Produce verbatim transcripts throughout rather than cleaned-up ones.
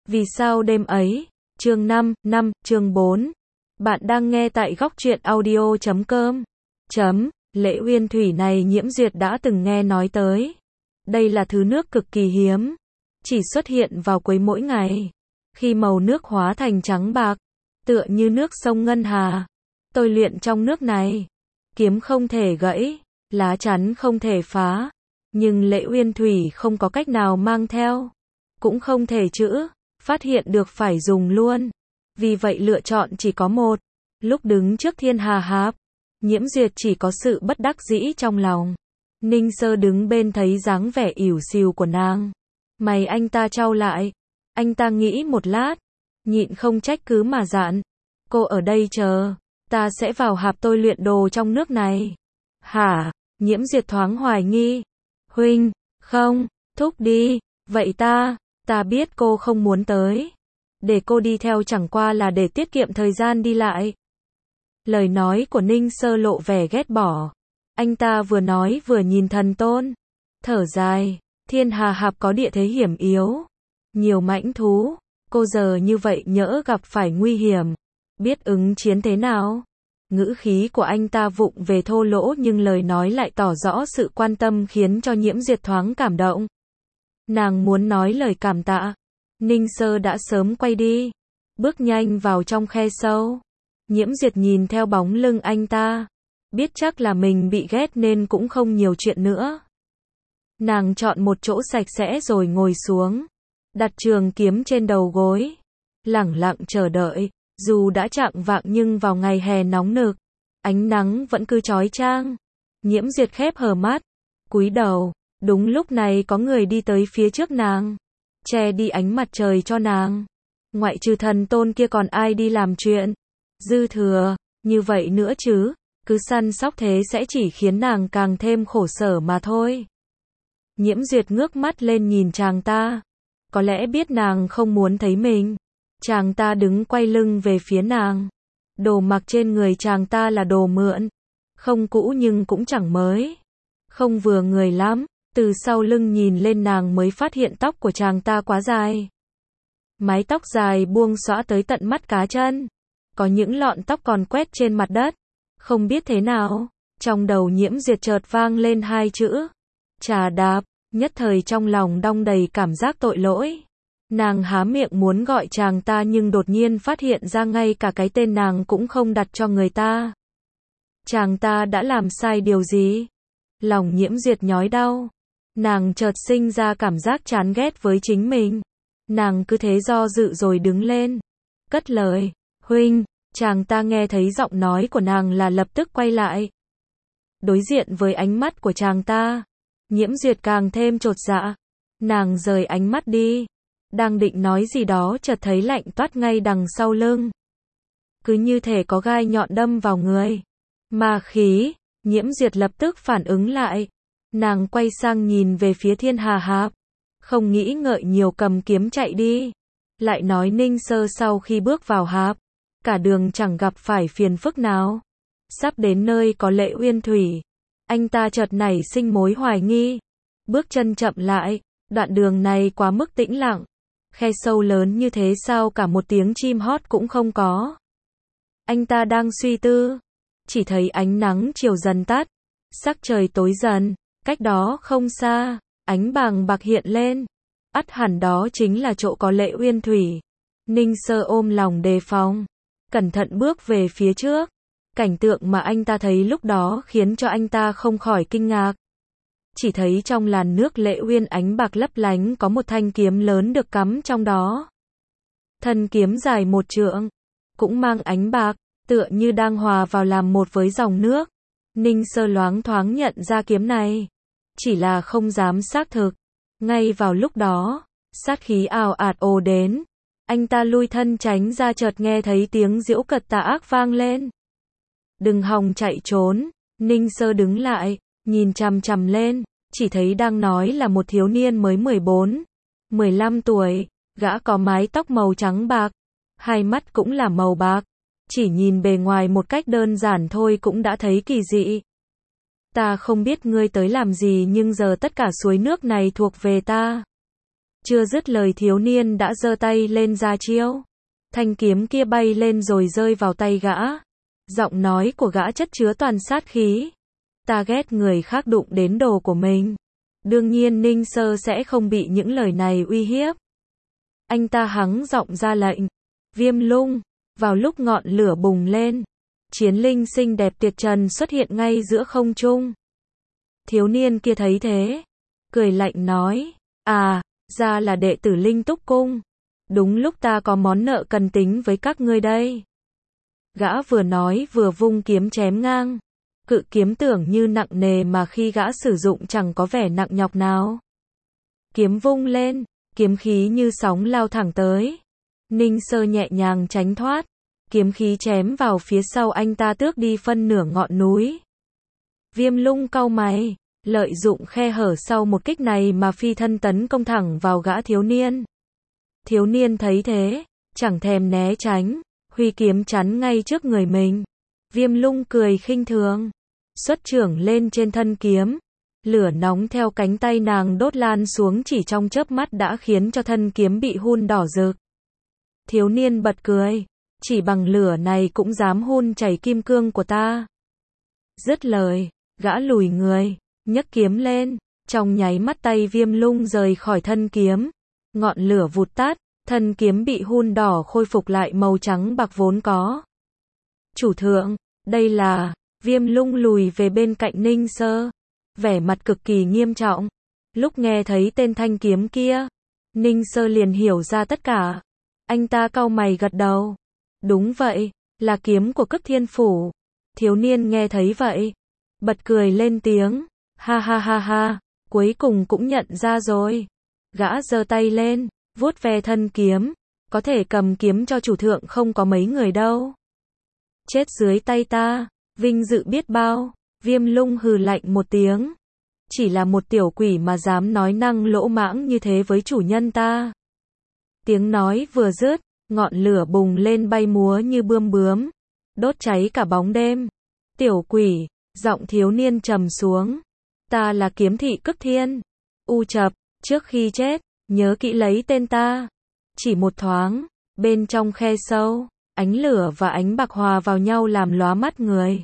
Vì sao đêm ấy? Chương năm, năm, chương bốn. Bạn đang nghe tại góc truyện audio chấm com. Chấm, Lệ Uyên Thủy này Nhiễm Duyệt đã từng nghe nói tới. Đây là thứ nước cực kỳ hiếm, chỉ xuất hiện vào cuối mỗi ngày, khi màu nước hóa thành trắng bạc, tựa như nước sông Ngân Hà. Tôi luyện trong nước này, kiếm không thể gãy, lá chắn không thể phá, nhưng Lệ Uyên Thủy không có cách nào mang theo, cũng không thể chữ, phát hiện được phải dùng luôn. Vì vậy lựa chọn chỉ có một. Lúc đứng trước Thiên Hà Hạp, Nhiễm Duyệt chỉ có sự bất đắc dĩ trong lòng. Ninh Sơ đứng bên thấy dáng vẻ ỉu xìu của nàng, mày anh ta chau lại. Anh ta nghĩ một lát, nhịn không trách cứ mà dặn, cô ở đây chờ, ta sẽ vào hạp tôi luyện đồ trong nước này. Hả? Nhiễm Duyệt thoáng hoài nghi. Huynh, không, thúc đi. Vậy ta, ta biết cô không muốn tới. Để cô đi theo chẳng qua là để tiết kiệm thời gian đi lại. Lời nói của Ninh Sơ lộ vẻ ghét bỏ. Anh ta vừa nói vừa nhìn thần tôn. Thở dài, Thiên Hà Hạp có địa thế hiểm yếu, nhiều mãnh thú, cô giờ như vậy nhỡ gặp phải nguy hiểm, biết ứng chiến thế nào? Ngữ khí của anh ta vụng về thô lỗ nhưng lời nói lại tỏ rõ sự quan tâm khiến cho Nhiễm Duyệt thoáng cảm động. Nàng muốn nói lời cảm tạ. Ninh Sơ đã sớm quay đi, bước nhanh vào trong khe sâu. Nhiễm Duyệt nhìn theo bóng lưng anh ta, biết chắc là mình bị ghét nên cũng không nhiều chuyện nữa. Nàng chọn một chỗ sạch sẽ rồi ngồi xuống, đặt trường kiếm trên đầu gối, lẳng lặng chờ đợi. Dù đã chạng vạng nhưng vào ngày hè nóng nực, ánh nắng vẫn cứ chói chang. Nhiễm Duyệt khép hờ mắt, cúi đầu. Đúng lúc này có người đi tới phía trước nàng, che đi ánh mặt trời cho nàng. Ngoại trừ thần tôn kia còn ai đi làm chuyện dư thừa như vậy nữa chứ? Cứ săn sóc thế sẽ chỉ khiến nàng càng thêm khổ sở mà thôi. Nhiễm Duyệt ngước mắt lên nhìn chàng ta, có lẽ biết nàng không muốn thấy mình. Chàng ta đứng quay lưng về phía nàng. Đồ mặc trên người chàng ta là đồ mượn, không cũ nhưng cũng chẳng mới, không vừa người lắm. Từ sau lưng nhìn lên nàng mới phát hiện tóc của chàng ta quá dài. Mái tóc dài buông xõa tới tận mắt cá chân, có những lọn tóc còn quét trên mặt đất. Không biết thế nào, trong đầu Nhiễm Duyệt chợt vang lên hai chữ trà đạp. Nhất thời trong lòng đong đầy cảm giác tội lỗi. Nàng há miệng muốn gọi chàng ta nhưng đột nhiên phát hiện ra ngay cả cái tên nàng cũng không đặt cho người ta. Chàng ta đã làm sai điều gì? Lòng Nhiễm Duyệt nhói đau. Nàng chợt sinh ra cảm giác chán ghét với chính mình. Nàng cứ thế do dự rồi đứng lên, cất lời, huynh. Chàng ta nghe thấy giọng nói của nàng là lập tức quay lại. Đối diện với ánh mắt của chàng ta, Nhiễm Duyệt càng thêm chột dạ. Nàng rời ánh mắt đi, đang định nói gì đó chợt thấy lạnh toát ngay đằng sau lưng. Cứ như thể có gai nhọn đâm vào người. Ma khí. Nhiễm Duyệt lập tức phản ứng lại. Nàng quay sang nhìn về phía Thiên Hà Hạp, không nghĩ ngợi nhiều cầm kiếm chạy đi. Lại nói Ninh Sơ sau khi bước vào hạp, cả đường chẳng gặp phải phiền phức nào. Sắp đến nơi có Lệ Uyên Thủy, anh ta chợt nảy sinh mối hoài nghi. Bước chân chậm lại, đoạn đường này quá mức tĩnh lặng. Khe sâu lớn như thế sao cả một tiếng chim hót cũng không có. Anh ta đang suy tư, chỉ thấy ánh nắng chiều dần tắt, sắc trời tối dần. Cách đó không xa, ánh bàng bạc hiện lên. Ắt hẳn đó chính là chỗ có Lệ Uyên Thủy. Ninh Sơ ôm lòng đề phòng, cẩn thận bước về phía trước. Cảnh tượng mà anh ta thấy lúc đó khiến cho anh ta không khỏi kinh ngạc. Chỉ thấy trong làn nước Lệ Uyên ánh bạc lấp lánh có một thanh kiếm lớn được cắm trong đó. Thân kiếm dài một trượng, cũng mang ánh bạc, tựa như đang hòa vào làm một với dòng nước. Ninh Sơ loáng thoáng nhận ra kiếm này, chỉ là không dám xác thực. Ngay vào lúc đó, sát khí ào ạt ồ đến. Anh ta lui thân tránh ra chợt nghe thấy tiếng giễu cợt tà ác vang lên. Đừng hòng chạy trốn. Ninh Sơ đứng lại, nhìn chằm chằm lên, chỉ thấy đang nói là một thiếu niên mới mười bốn, mười lăm tuổi, gã có mái tóc màu trắng bạc, hai mắt cũng là màu bạc. Chỉ nhìn bề ngoài một cách đơn giản thôi cũng đã thấy kỳ dị. Ta không biết ngươi tới làm gì nhưng giờ tất cả suối nước này thuộc về ta. Chưa dứt lời thiếu niên đã giơ tay lên ra chiêu. Thanh kiếm kia bay lên rồi rơi vào tay gã. Giọng nói của gã chất chứa toàn sát khí. Ta ghét người khác đụng đến đồ của mình. Đương nhiên Ninh Sơ sẽ không bị những lời này uy hiếp. Anh ta hắng giọng ra lệnh. Viêm lung. Vào lúc ngọn lửa bùng lên, chiến linh xinh đẹp tuyệt trần xuất hiện ngay giữa không trung. Thiếu niên kia thấy thế, cười lạnh nói, à, ra là đệ tử Linh Túc Cung. Đúng lúc ta có món nợ cần tính với các ngươi đây. Gã vừa nói vừa vung kiếm chém ngang. Cự kiếm tưởng như nặng nề mà khi gã sử dụng chẳng có vẻ nặng nhọc nào. Kiếm vung lên, kiếm khí như sóng lao thẳng tới. Ninh Sơ nhẹ nhàng tránh thoát. Kiếm khí chém vào phía sau anh ta tước đi phân nửa ngọn núi. Viêm lung cau mày, lợi dụng khe hở sau một kích này mà phi thân tấn công thẳng vào gã thiếu niên. Thiếu niên thấy thế, chẳng thèm né tránh, huy kiếm chắn ngay trước người mình. Viêm lung cười khinh thường, xuất chưởng lên trên thân kiếm. Lửa nóng theo cánh tay nàng đốt lan xuống chỉ trong chớp mắt đã khiến cho thân kiếm bị hun đỏ rực. Thiếu niên bật cười, chỉ bằng lửa này cũng dám hun chảy kim cương của ta. Dứt lời, gã lùi người, nhấc kiếm lên, trong nháy mắt tay viêm lung rời khỏi thân kiếm. Ngọn lửa vụt tắt, thân kiếm bị hun đỏ khôi phục lại màu trắng bạc vốn có. Chủ thượng, đây là, viêm lung lùi về bên cạnh Ninh Sơ, vẻ mặt cực kỳ nghiêm trọng. Lúc nghe thấy tên thanh kiếm kia, Ninh Sơ liền hiểu ra tất cả. Anh ta cau mày gật đầu. Đúng vậy, là kiếm của Cực Thiên Phủ. Thiếu niên nghe thấy vậy, bật cười lên tiếng, ha ha ha ha, cuối cùng cũng nhận ra rồi. Gã giơ tay lên, vuốt ve thân kiếm, có thể cầm kiếm cho chủ thượng không có mấy người đâu. Chết dưới tay ta, vinh dự biết bao. Viêm lung hừ lạnh một tiếng. Chỉ là một tiểu quỷ mà dám nói năng lỗ mãng như thế với chủ nhân ta. Tiếng nói vừa dứt, ngọn lửa bùng lên bay múa như bươm bướm, đốt cháy cả bóng đêm. Tiểu quỷ, giọng thiếu niên trầm xuống. Ta là Kiếm Thị Cực Thiên. U Chập, trước khi chết, nhớ kỹ lấy tên ta. Chỉ một thoáng, bên trong khe sâu, ánh lửa và ánh bạc hòa vào nhau làm lóa mắt người.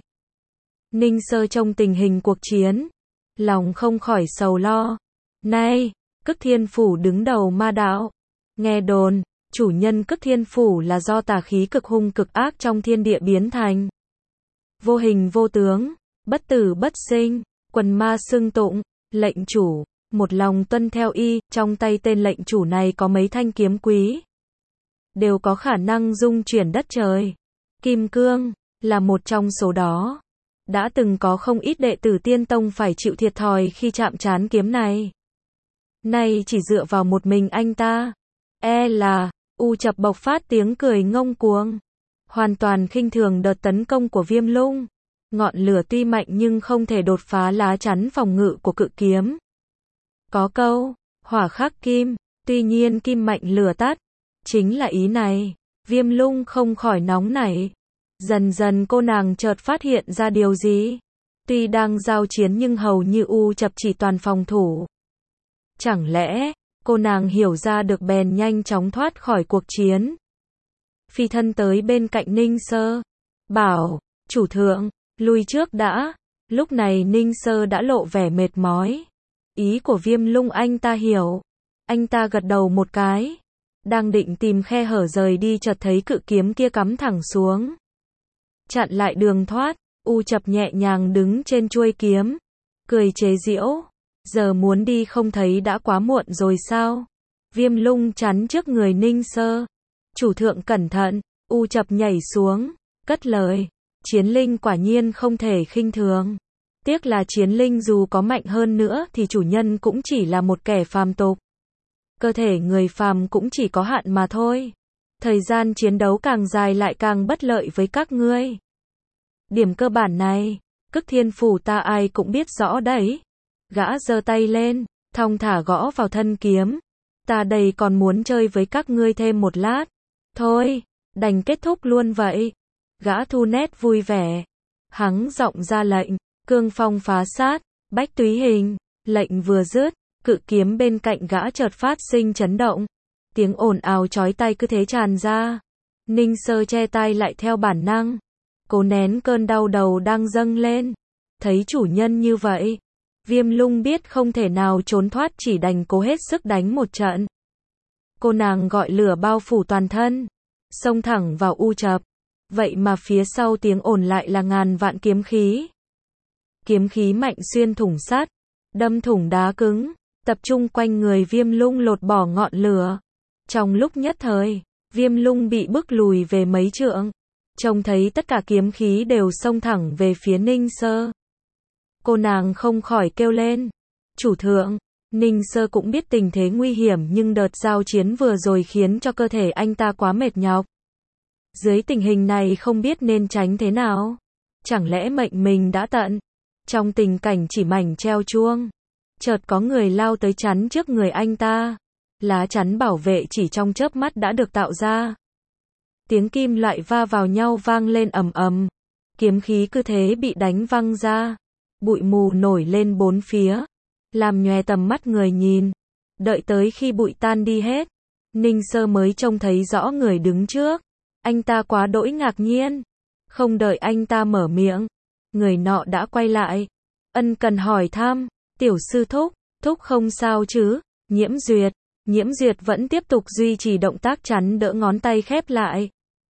Ninh Sơ trông tình hình cuộc chiến, lòng không khỏi sầu lo. Này, Cực Thiên Phủ đứng đầu ma đạo. Nghe đồn, chủ nhân Cực Thiên Phủ là do tà khí cực hung cực ác trong thiên địa biến thành. Vô hình vô tướng, bất tử bất sinh, quần ma xưng tụng, lệnh chủ, một lòng tuân theo y, trong tay tên lệnh chủ này có mấy thanh kiếm quý. Đều có khả năng dung chuyển đất trời. Kim cương, là một trong số đó. Đã từng có không ít đệ tử Tiên Tông phải chịu thiệt thòi khi chạm trán kiếm này. Nay chỉ dựa vào một mình anh ta. E là, U Chập bộc phát tiếng cười ngông cuồng. Hoàn toàn khinh thường đợt tấn công của Viêm Lung. Ngọn lửa tuy mạnh nhưng không thể đột phá lá chắn phòng ngự của cự kiếm. Có câu, hỏa khắc kim, tuy nhiên kim mạnh lửa tắt. Chính là ý này. Viêm Lung không khỏi nóng nảy. Dần dần cô nàng chợt phát hiện ra điều gì. Tuy đang giao chiến nhưng hầu như U Chập chỉ toàn phòng thủ. Chẳng lẽ, cô nàng hiểu ra được bèn nhanh chóng thoát khỏi cuộc chiến. Phi thân tới bên cạnh Ninh Sơ. Bảo, chủ thượng, lui trước đã. Lúc này Ninh Sơ đã lộ vẻ mệt mỏi. Ý của Viêm Lung anh ta hiểu. Anh ta gật đầu một cái. Đang định tìm khe hở rời đi chợt thấy cự kiếm kia cắm thẳng xuống. Chặn lại đường thoát, U Chập nhẹ nhàng đứng trên chuôi kiếm. Cười chế giễu. Giờ muốn đi không thấy đã quá muộn rồi sao? Viêm Lung chắn trước người Ninh Sơ. Chủ thượng cẩn thận. U Chập nhảy xuống, cất lời. Chiến linh quả nhiên không thể khinh thường. Tiếc là chiến linh dù có mạnh hơn nữa thì chủ nhân cũng chỉ là một kẻ phàm tục. Cơ thể người phàm cũng chỉ có hạn mà thôi. Thời gian chiến đấu càng dài lại càng bất lợi với các ngươi. Điểm cơ bản này, Cực Thiên Phủ ta ai cũng biết rõ đấy. Gã giơ tay lên, thong thả gõ vào thân kiếm. Ta đây còn muốn chơi với các ngươi thêm một lát. Thôi, đành kết thúc luôn vậy. Gã thu nét vui vẻ. Hắng giọng ra lệnh, cương phong phá sát, bách túy hình. Lệnh vừa dứt, Cự kiếm bên cạnh gã chợt phát sinh chấn động. Tiếng ồn ào chói tai cứ thế tràn ra. Ninh Sơ che tai lại theo bản năng. Cố nén cơn đau đầu đang dâng lên. Thấy chủ nhân như vậy, Viêm Lung biết không thể nào trốn thoát, chỉ đành cố hết sức đánh một trận. Cô nàng gọi lửa bao phủ toàn thân, xông thẳng vào U Chập. Vậy mà phía sau tiếng ồn lại là ngàn vạn kiếm khí. Kiếm khí mạnh xuyên thủng sắt, đâm thủng đá cứng, tập trung quanh người Viêm Lung lột bỏ ngọn lửa. Trong lúc nhất thời, Viêm Lung bị bức lùi về mấy trượng. Trông thấy tất cả kiếm khí đều xông thẳng về phía Ninh Sơ. Cô nàng không khỏi kêu lên. Chủ thượng, Ninh Sơ cũng biết tình thế nguy hiểm, nhưng đợt giao chiến vừa rồi khiến cho cơ thể anh ta quá mệt nhọc. Dưới tình hình này không biết nên tránh thế nào. Chẳng lẽ mệnh mình đã tận? Trong tình cảnh chỉ mảnh treo chuông, chợt có người lao tới chắn trước người anh ta. Lá chắn bảo vệ chỉ trong chớp mắt đã được tạo ra. Tiếng kim loại va vào nhau vang lên ầm ầm. Kiếm khí cứ thế bị đánh văng ra. Bụi mù nổi lên bốn phía, làm nhòe tầm mắt người nhìn. Đợi tới khi bụi tan đi hết, Ninh Sơ mới trông thấy rõ người đứng trước. Anh ta quá đỗi ngạc nhiên. Không đợi anh ta mở miệng, người nọ đã quay lại. Ân cần hỏi thăm. Tiểu sư thúc, thúc không sao chứ? Nhiễm Duyệt. Nhiễm Duyệt vẫn tiếp tục duy trì động tác chắn đỡ, ngón tay khép lại.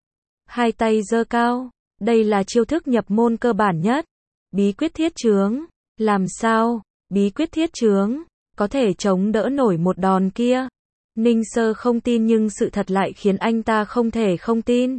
Hai tay giơ cao. Đây là chiêu thức nhập môn cơ bản nhất. Bí quyết thiết chướng. Làm sao? Bí quyết thiết chướng có thể chống đỡ nổi một đòn kia? Ninh Sơ không tin, nhưng sự thật lại khiến anh ta không thể không tin.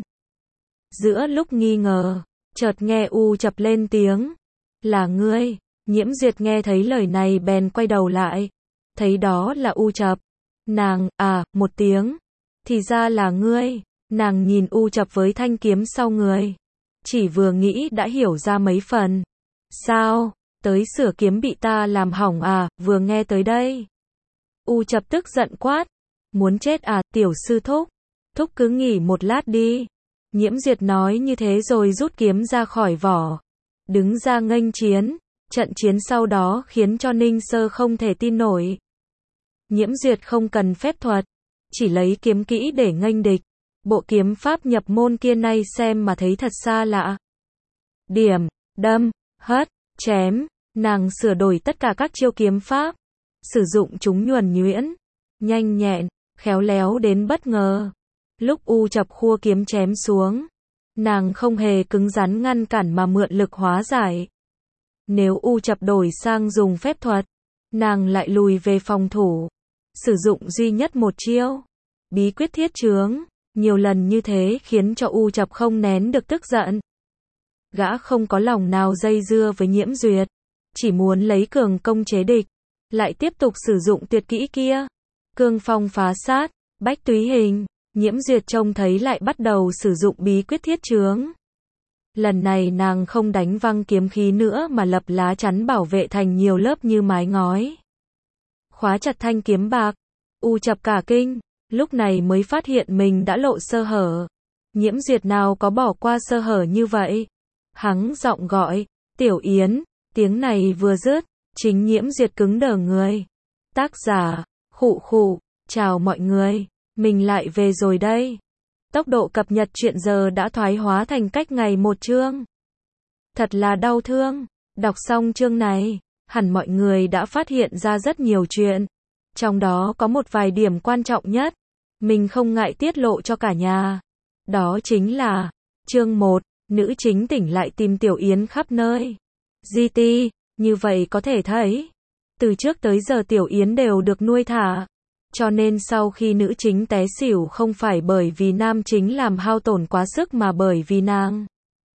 Giữa lúc nghi ngờ, chợt nghe U Chập lên tiếng. Là ngươi? Nhiễm Duyệt nghe thấy lời này bèn quay đầu lại. Thấy đó là U Chập. Nàng, à, một tiếng. Thì ra là ngươi. Nàng nhìn U Chập với thanh kiếm sau người. Chỉ vừa nghĩ đã hiểu ra mấy phần. Sao? Tới sửa kiếm bị ta làm hỏng à? Vừa nghe tới đây, U Chập tức giận quát. Muốn chết à, tiểu sư thúc? Thúc cứ nghỉ một lát đi. Nhiễm Duyệt nói như thế rồi rút kiếm ra khỏi vỏ. Đứng ra nghênh chiến. Trận chiến sau đó khiến cho Ninh Sơ không thể tin nổi. Nhiễm Duyệt không cần phép thuật, chỉ lấy kiếm kỹ để nghênh địch. Bộ kiếm pháp nhập môn kia nay xem mà thấy thật xa lạ. Điểm, đâm, hất, chém. Nàng sửa đổi tất cả các chiêu kiếm pháp, sử dụng chúng nhuần nhuyễn, nhanh nhẹn, khéo léo đến bất ngờ. Lúc U Chập khua kiếm chém xuống, nàng không hề cứng rắn ngăn cản mà mượn lực hóa giải. Nếu U Chập đổi sang dùng phép thuật, nàng lại lùi về phòng thủ, sử dụng duy nhất một chiêu, bí quyết thiết chướng. Nhiều lần như thế khiến cho U Chập không nén được tức giận. Gã không có lòng nào dây dưa với Nhiễm Duyệt, chỉ muốn lấy cường công chế địch, lại tiếp tục sử dụng tuyệt kỹ kia. Cương phong phá sát, bách túy hình. Nhiễm Duyệt trông thấy lại bắt đầu sử dụng bí quyết thiết chướng. Lần này nàng không đánh văng kiếm khí nữa mà lập lá chắn bảo vệ thành nhiều lớp như mái ngói. Khóa chặt thanh kiếm bạc. U Chập cả kinh, lúc này mới phát hiện mình đã lộ sơ hở. Nhiễm Duyệt nào có bỏ qua sơ hở như vậy. Hắn giọng gọi, Tiểu Yến. Tiếng này vừa dứt, chính Nhiễm Duyệt cứng đờ người. Tác giả, khụ khụ, chào mọi người, mình lại về rồi đây. Tốc độ cập nhật truyện giờ đã thoái hóa thành cách ngày một chương. Thật là đau thương. Đọc xong chương này, hẳn mọi người đã phát hiện ra rất nhiều chuyện. Trong đó có một vài điểm quan trọng nhất, mình không ngại tiết lộ cho cả nhà. Đó chính là, chương một, nữ chính tỉnh lại tìm Tiểu Yến khắp nơi. giê tê, như vậy có thể thấy, từ trước tới giờ Tiểu Yến đều được nuôi thả. Cho nên sau khi nữ chính té xỉu không phải bởi vì nam chính làm hao tổn quá sức mà bởi vì nàng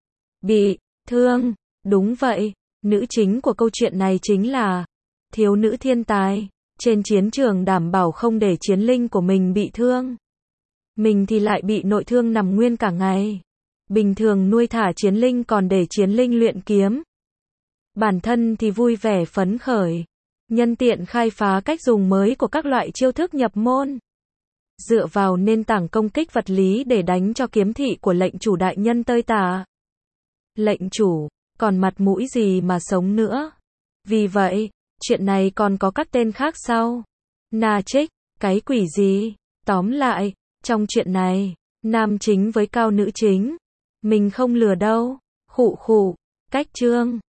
bị thương. Đúng vậy, nữ chính của câu chuyện này chính là thiếu nữ thiên tài, trên chiến trường đảm bảo không để chiến linh của mình bị thương. Mình thì lại bị nội thương nằm nguyên cả ngày. Bình thường nuôi thả chiến linh còn để chiến linh luyện kiếm. Bản thân thì vui vẻ phấn khởi, nhân tiện khai phá cách dùng mới của các loại chiêu thức nhập môn. Dựa vào nền tảng công kích vật lý để đánh cho kiếm thị của lệnh chủ đại nhân tơi tả. Lệnh chủ, còn mặt mũi gì mà sống nữa. Vì vậy, Chuyện này còn có các tên khác sau. Na trích, cái quỷ gì? Tóm lại, trong chuyện này, nam chính với cao nữ chính. Mình không lừa đâu. Khụ khụ, cách chương.